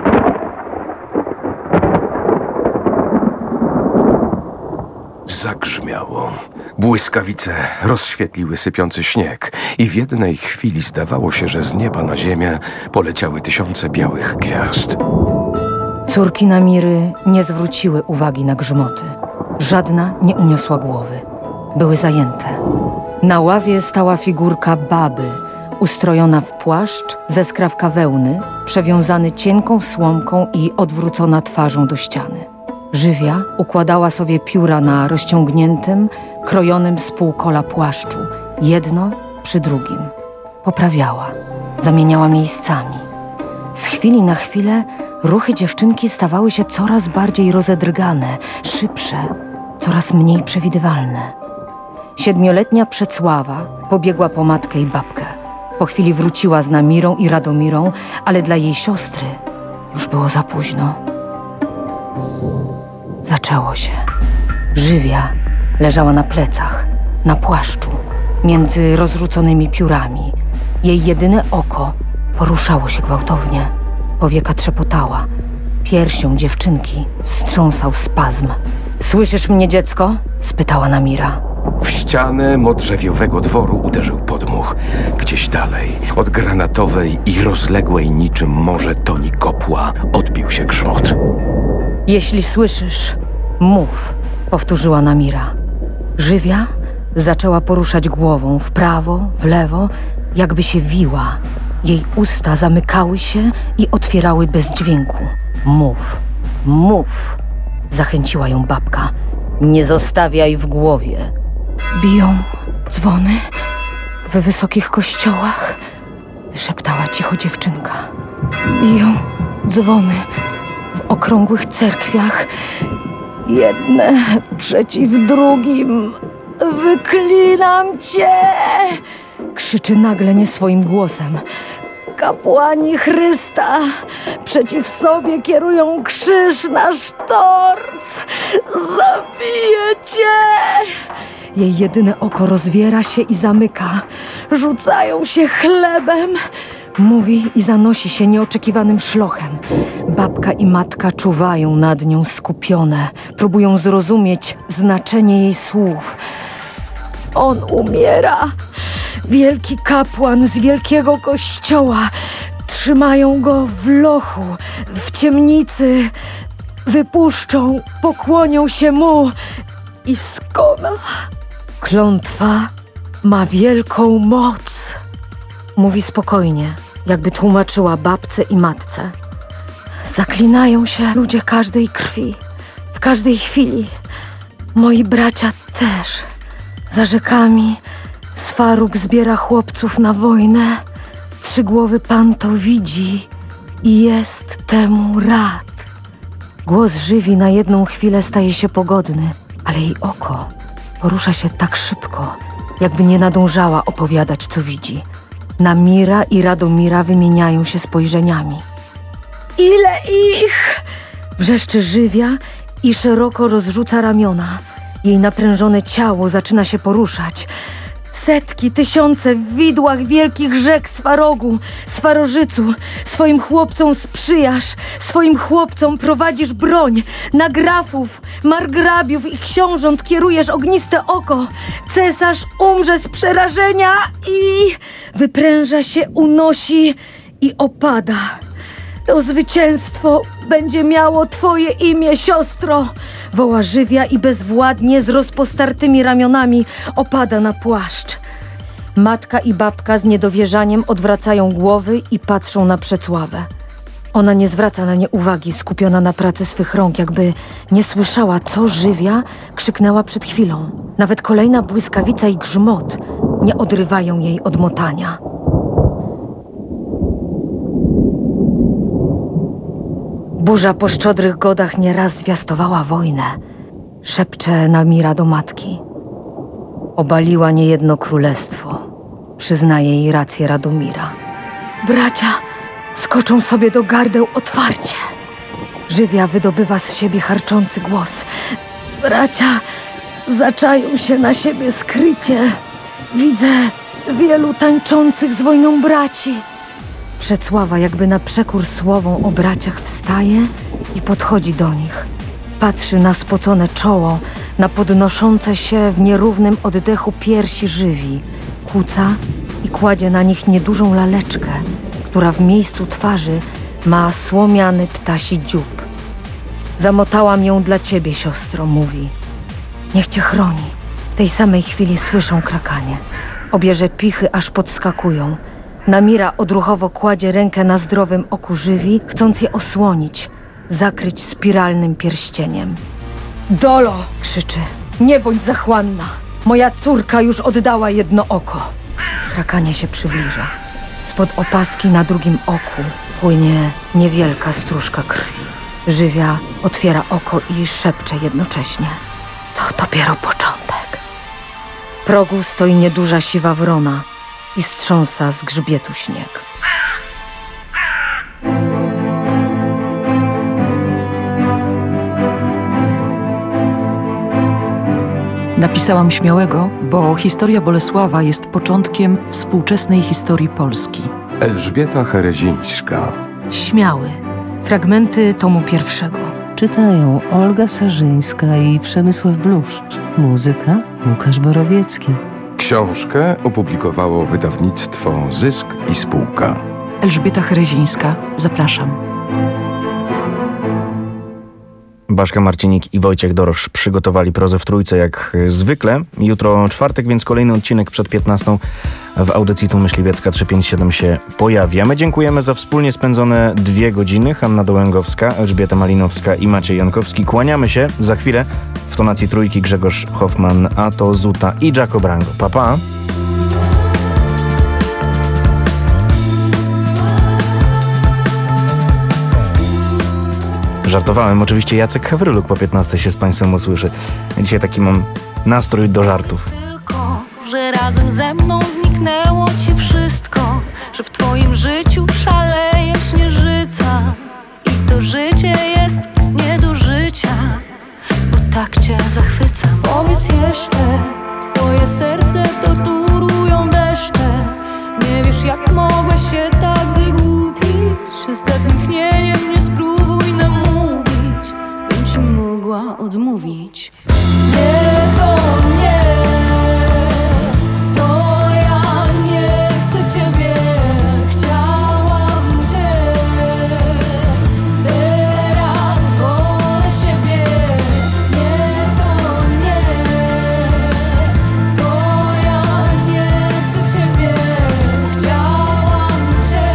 Zagrzmiało. Błyskawice rozświetliły sypiący śnieg i w jednej chwili zdawało się, że z nieba na ziemię poleciały tysiące białych gwiazd. Córki Namiry nie zwróciły uwagi na grzmoty. Żadna nie uniosła głowy. Były zajęte. Na ławie stała figurka baby, ustrojona w płaszcz ze skrawka wełny, przewiązany cienką słomką i odwrócona twarzą do ściany. Żywia układała sobie pióra na rozciągniętym, krojonym z półkola płaszczu, jedno przy drugim. Poprawiała, zamieniała miejscami. Z chwili na chwilę ruchy dziewczynki stawały się coraz bardziej rozedrgane, szybsze, coraz mniej przewidywalne. Siedmioletnia Przecława pobiegła po matkę i babkę. Po chwili wróciła z Namirą i Radomirą, ale dla jej siostry już było za późno. Zaczęło się. Żywia leżała na plecach, na płaszczu, między rozrzuconymi piórami. Jej jedyne oko poruszało się gwałtownie. Powieka trzepotała. Piersią dziewczynki wstrząsał spazm. Słyszysz mnie, dziecko? Spytała Namira. W ścianę modrzewiowego dworu uderzył podmuch. Gdzieś dalej, od granatowej i rozległej niczym morze toni kopła, odbił się grzmot. Jeśli słyszysz, mów, powtórzyła Namira. Żywia zaczęła poruszać głową w prawo, w lewo, jakby się wiła. Jej usta zamykały się i otwierały bez dźwięku. Mów, mów, zachęciła ją babka. Nie zostawiaj w głowie. Biją dzwony w wysokich kościołach, wyszeptała cicho dziewczynka. Biją dzwony w okrągłych cerkwiach, jedne przeciw drugim. Wyklinam cię! Krzyczy nagle nie swoim głosem. Kapłani Chrysta przeciw sobie kierują krzyż na sztorc. Zabiję cię! Jej jedyne oko rozwiera się i zamyka. Rzucają się chlebem. Mówi i zanosi się nieoczekiwanym szlochem. Babka i matka czuwają nad nią skupione. Próbują zrozumieć znaczenie jej słów. On umiera. Wielki kapłan z wielkiego kościoła. Trzymają go w lochu, w ciemnicy. Wypuszczą, pokłonią się mu i skona. Klątwa ma wielką moc. Mówi spokojnie, jakby tłumaczyła babce i matce. Zaklinają się ludzie każdej krwi, w każdej chwili. Moi bracia też. Za rzekami Sfaruk zbiera chłopców na wojnę. Trzygłowy Pan to widzi i jest temu rad. Głos Żywi na jedną chwilę staje się pogodny, ale jej oko porusza się tak szybko, jakby nie nadążała opowiadać, co widzi. Namira i Radomira wymieniają się spojrzeniami. Ile ich! Wrzeszczy Żywia i szeroko rozrzuca ramiona. Jej naprężone ciało zaczyna się poruszać. Setki, tysiące w widłach wielkich rzek Swarogu, Swarożycu. Swoim chłopcom sprzyjasz, swoim chłopcom prowadzisz broń. Na grafów, margrabiów i książąt kierujesz ogniste oko. Cesarz umrze z przerażenia i wypręża się, unosi i opada. To zwycięstwo będzie miało twoje imię, siostro! Woła Żywia i bezwładnie z rozpostartymi ramionami opada na płaszcz. Matka i babka z niedowierzaniem odwracają głowy i patrzą na Przecławę. Ona nie zwraca na nie uwagi, skupiona na pracy swych rąk, jakby nie słyszała, co Żywia krzyknęła przed chwilą. Nawet kolejna błyskawica i grzmot nie odrywają jej od motania. Burza po szczodrych godach nieraz zwiastowała wojnę. Szepcze Namira do matki. Obaliła niejedno królestwo. Przyznaje jej rację Radomira. Bracia skoczą sobie do gardeł otwarcie. Żywia wydobywa z siebie harczący głos. Bracia zaczają się na siebie skrycie. Widzę wielu tańczących z wojną braci. Przecława jakby na przekór słowom o braciach wstaje i podchodzi do nich. Patrzy na spocone czoło, na podnoszące się w nierównym oddechu piersi Żywi. Kłuca i kładzie na nich niedużą laleczkę, która w miejscu twarzy ma słomiany ptasi dziób. Zamotałam ją dla ciebie, siostro, mówi. Niech cię chroni. W tej samej chwili słyszą krakanie. Obie rzepichy aż podskakują. Namira odruchowo kładzie rękę na zdrowym oku Żywi, chcąc je osłonić, zakryć spiralnym pierścieniem. Dolo! Krzyczy. Nie bądź zachłanna. Moja córka już oddała jedno oko. Krakanie się przybliża. Spod opaski na drugim oku płynie niewielka stróżka krwi. Żywia otwiera oko i szepcze jednocześnie. To dopiero początek. W progu stoi nieduża siwa wrona i strząsa z grzbietu śnieg. Napisałam Śmiałego, bo historia Bolesława jest początkiem współczesnej historii Polski. Elżbieta Herezińska. Śmiały. Fragmenty tomu pierwszego. Czytają Olga Sarzyńska i Przemysław Bluszcz. Muzyka Łukasz Borowiecki. Książkę opublikowało wydawnictwo Zysk i Spółka. Elżbieta Herezińska. Zapraszam. Baszka Marcinik i Wojciech Dorosz przygotowali prozę w trójce jak zwykle. Jutro czwartek, więc kolejny odcinek przed piętnastą w audycji Tu Myśliwiecka trzysta pięćdziesiąt siedem się pojawia. My dziękujemy za wspólnie spędzone dwie godziny. Hanna Dołęgowska, Elżbieta Malinowska i Maciej Jankowski. Kłaniamy się. Za chwilę w tonacji trójki Grzegorz Hoffman, Ato Zuta i Jaco Brango. Pa, pa. Żartowałem. Oczywiście Jacek Hawryluk po piętnastej się z Państwem usłyszy. Dzisiaj taki mam nastrój do żartów. Tylko, że razem ze mną zniknęło ci wszystko, że w twoim życiu szaleje śnieżyca i to życie jest nie do życia, bo tak cię zachwycam. Powiedz jeszcze, twoje serce torturują deszcze. Nie wiesz, jak mogłeś się tak wygłupić, że z takim tchnieniem nie spróbuj namówić, bym ci mogła odmówić. Nie, to nie, to ja nie chcę ciebie, chciałam cię, teraz wolę siebie. Nie, to nie, to ja nie chcę ciebie, chciałam cię,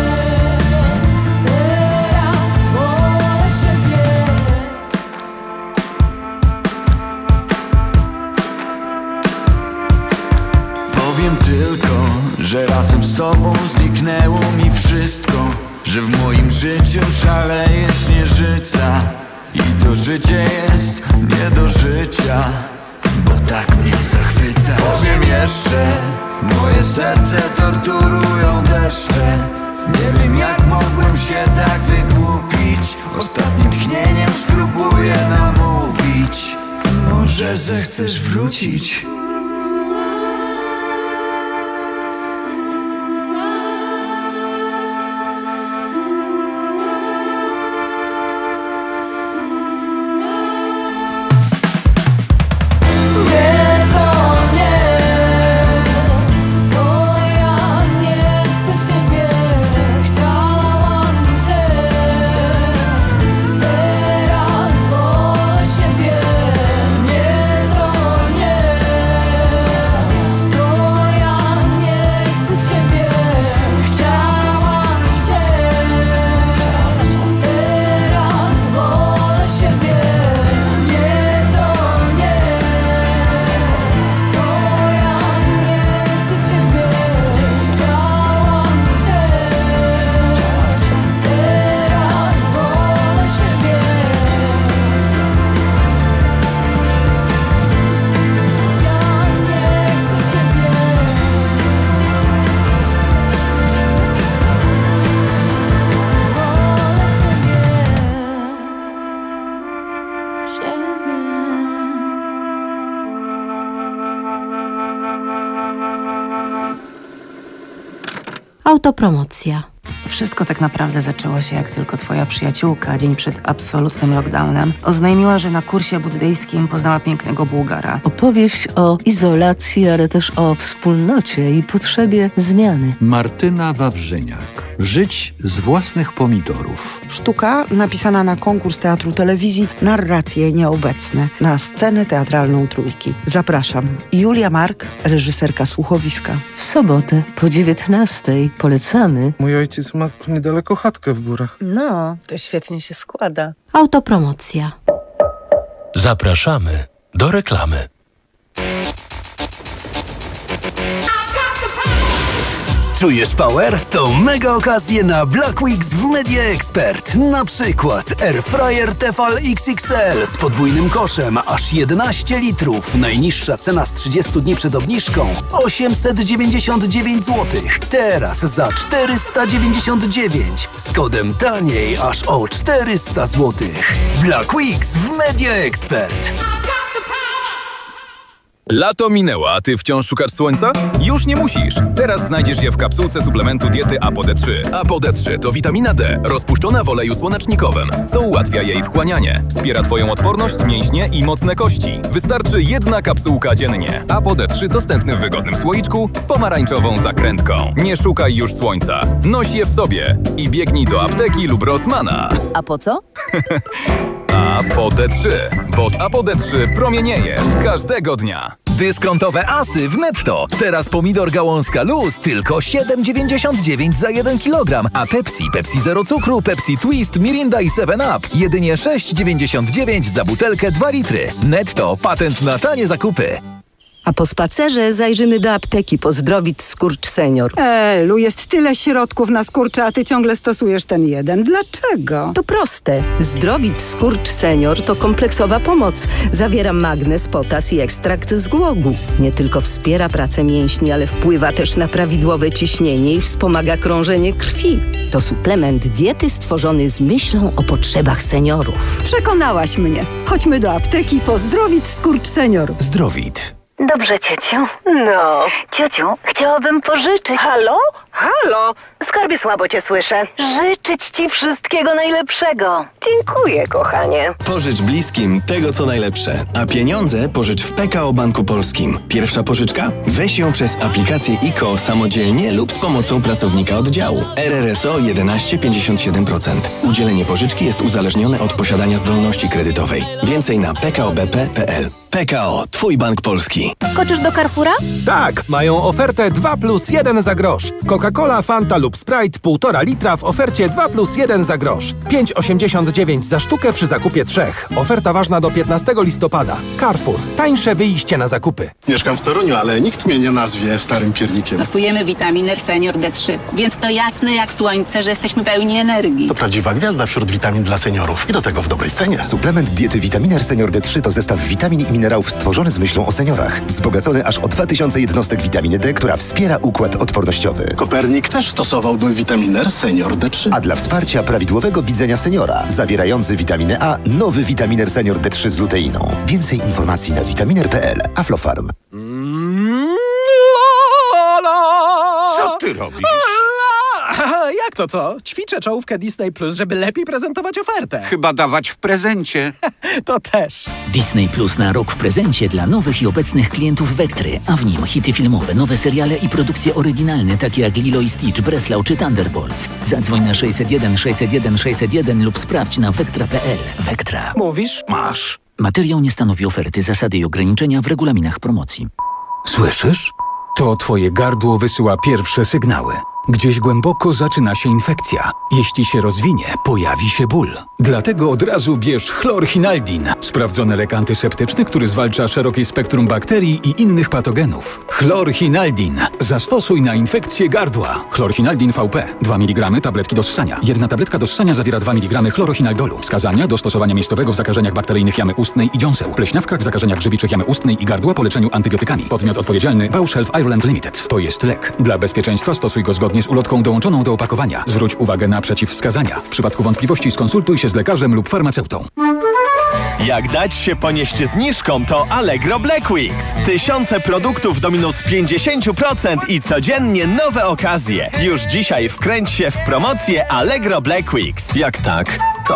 teraz wolę siebie. Powiem tylko, że razem z tobą zniknęło mi wszystko, że w moim życiu szaleje śnieżyca i to życie jest nie do życia, bo tak mnie zachwyca. Powiem jeszcze, moje serce torturują deszcze. Nie wiem, jak mogłem się tak wygłupić, ostatnim tchnieniem spróbuję namówić. Może zechcesz wrócić. Teraz wolę siebie. Nie, to nie. Autopromocja. Wszystko tak naprawdę zaczęło się, jak tylko twoja przyjaciółka, dzień przed absolutnym lockdownem, oznajmiła, że na kursie buddyjskim poznała pięknego Bułgara. Opowieść o izolacji, ale też o wspólnocie i potrzebie zmiany. Martyna Wawrzyniak. Żyć z własnych pomidorów. Sztuka napisana na konkurs Teatru Telewizji Narracje nieobecne na scenę teatralną Trójki. Zapraszam. Julia Mark, reżyserka słuchowiska. W sobotę po dziewiętnastej polecamy. Mój ojciec ma niedaleko chatkę w górach. No, to świetnie się składa. Autopromocja. Zapraszamy do reklamy. Czujesz power? To mega okazje na Black Weeks w Media Expert. Na przykład Airfryer Tefal X X L z podwójnym koszem, aż jedenaście litrów. Najniższa cena z trzydziestu dni przed obniżką osiemset dziewięćdziesiąt dziewięć złotych. Teraz za czterysta dziewięćdziesiąt dziewięć. Z kodem taniej aż o czterysta złotych. Black Weeks w Media Expert. Lato minęło, a ty wciąż szukasz słońca? Już nie musisz. Teraz znajdziesz je w kapsułce suplementu diety Apo D trzy. Apo D trzy to witamina D, rozpuszczona w oleju słonecznikowym, co ułatwia jej wchłanianie. Wspiera twoją odporność, mięśnie i mocne kości. Wystarczy jedna kapsułka dziennie. Apo D trzy dostępny w wygodnym słoiczku z pomarańczową zakrętką. Nie szukaj już słońca. Noś je w sobie i biegnij do apteki lub Rossmana. A po co? Apo D trzy, bo z Apo D trzy promieniejesz każdego dnia. Dyskontowe asy w Netto. Teraz pomidor gałązka luz tylko siedem dziewięćdziesiąt dziewięć za jeden kilogram, a Pepsi, Pepsi Zero Cukru, Pepsi Twist, Mirinda i seven up jedynie sześć dziewięćdziesiąt dziewięć za butelkę dwa litry. Netto, patent na tanie zakupy. A po spacerze zajrzymy do apteki po Zdrowit Skurcz Senior. Elu, jest tyle środków na skurcze, a ty ciągle stosujesz ten jeden. Dlaczego? To proste. Zdrowit Skurcz Senior to kompleksowa pomoc. Zawiera magnez, potas i ekstrakt z głogu. Nie tylko wspiera pracę mięśni, ale wpływa też na prawidłowe ciśnienie i wspomaga krążenie krwi. To suplement diety stworzony z myślą o potrzebach seniorów. Przekonałaś mnie. Chodźmy do apteki po Zdrowit Skurcz Senior. Zdrowit. Dobrze, ciociu. No. Ciociu, chciałabym pożyczyć. Halo? Halo? Skarbie, słabo cię słyszę. Życzyć ci wszystkiego najlepszego. Dziękuję, kochanie. Pożycz bliskim tego, co najlepsze. A pieniądze pożycz w P K O Banku Polskim. Pierwsza pożyczka? Weź ją przez aplikację I K O samodzielnie lub z pomocą pracownika oddziału. R R S O jedenaście przecinek pięćdziesiąt siedem procent. Udzielenie pożyczki jest uzależnione od posiadania zdolności kredytowej. Więcej na p k o b p kropka p l. P K O, twój bank polski. Skoczysz do Carrefoura? Tak, mają ofertę dwa plus jeden za grosz. Coca-Cola, Fanta lub Sprite półtora litra w ofercie dwa plus jeden za grosz. pięć osiemdziesiąt dziewięć za sztukę przy zakupie trzech. Oferta ważna do piętnastego listopada. Carrefour. Tańsze wyjście na zakupy. Mieszkam w Toruniu, ale nikt mnie nie nazwie starym piernikiem. Stosujemy witaminer Senior D trzy, więc to jasne jak słońce, że jesteśmy pełni energii. To prawdziwa gwiazda wśród witamin dla seniorów i do tego w dobrej cenie. Suplement diety Vitaminer Senior D trzy to zestaw witamin i minerałów stworzony z myślą o seniorach. Wzbogacony aż o dwa tysiące jednostek witaminy D, która wspiera układ odpornościowy. Kopernik też stosowałby witaminer Senior D trzy. A dla wsparcia prawidłowego widzenia seniora, zawierający witaminę A, nowy witaminer Senior D trzy z luteiną. Więcej informacji na witaminer kropka p l. Aflofarm. Co ty robisz? Jak to co? Ćwiczę czołówkę Disney Plus, żeby lepiej prezentować ofertę. Chyba dawać w prezencie. To też. Disney Plus na rok w prezencie dla nowych i obecnych klientów Wektry, a w nim hity filmowe, nowe seriale i produkcje oryginalne, takie jak Lilo i Stitch, Breslau czy Thunderbolts. Zadzwoń na sześćset jeden sześćset jeden sześćset jeden lub sprawdź na wektra kropka p l. Wektra. Mówisz? Masz. Materiał nie stanowi oferty, zasady i ograniczenia w regulaminach promocji. Słyszysz? To twoje gardło wysyła pierwsze sygnały. Gdzieś głęboko zaczyna się infekcja. Jeśli się rozwinie, pojawi się ból. Dlatego od razu bierz chlorhinaldin. Sprawdzony lek antyseptyczny, który zwalcza szerokie spektrum bakterii i innych patogenów. Chlorhinaldin. Zastosuj na infekcję gardła. Chlorhinaldin V P. dwa miligramy tabletki do ssania. Jedna tabletka do ssania zawiera dwa miligramy chlorochinaldolu. Wskazania do stosowania miejscowego w zakażeniach bakteryjnych jamy ustnej i dziąseł. Pleśniawkach w zakażeniach grzybiczych jamy ustnej i gardła po leczeniu antybiotykami. Podmiot odpowiedzialny Bausch Health Ireland Limited. To jest lek. Dla bezpieczeństwa stosuj go zgodnie z ulotką dołączoną do opakowania. Zwróć uwagę na przeciwwskazania. W przypadku wątpliwości skonsultuj się z lekarzem lub farmaceutą. Jak dać się ponieść zniżkom, to Allegro Black Weeks. Tysiące produktów do minus pięćdziesiąt procent i codziennie nowe okazje. Już dzisiaj wkręć się w promocję Allegro Black Weeks. Jak tak, to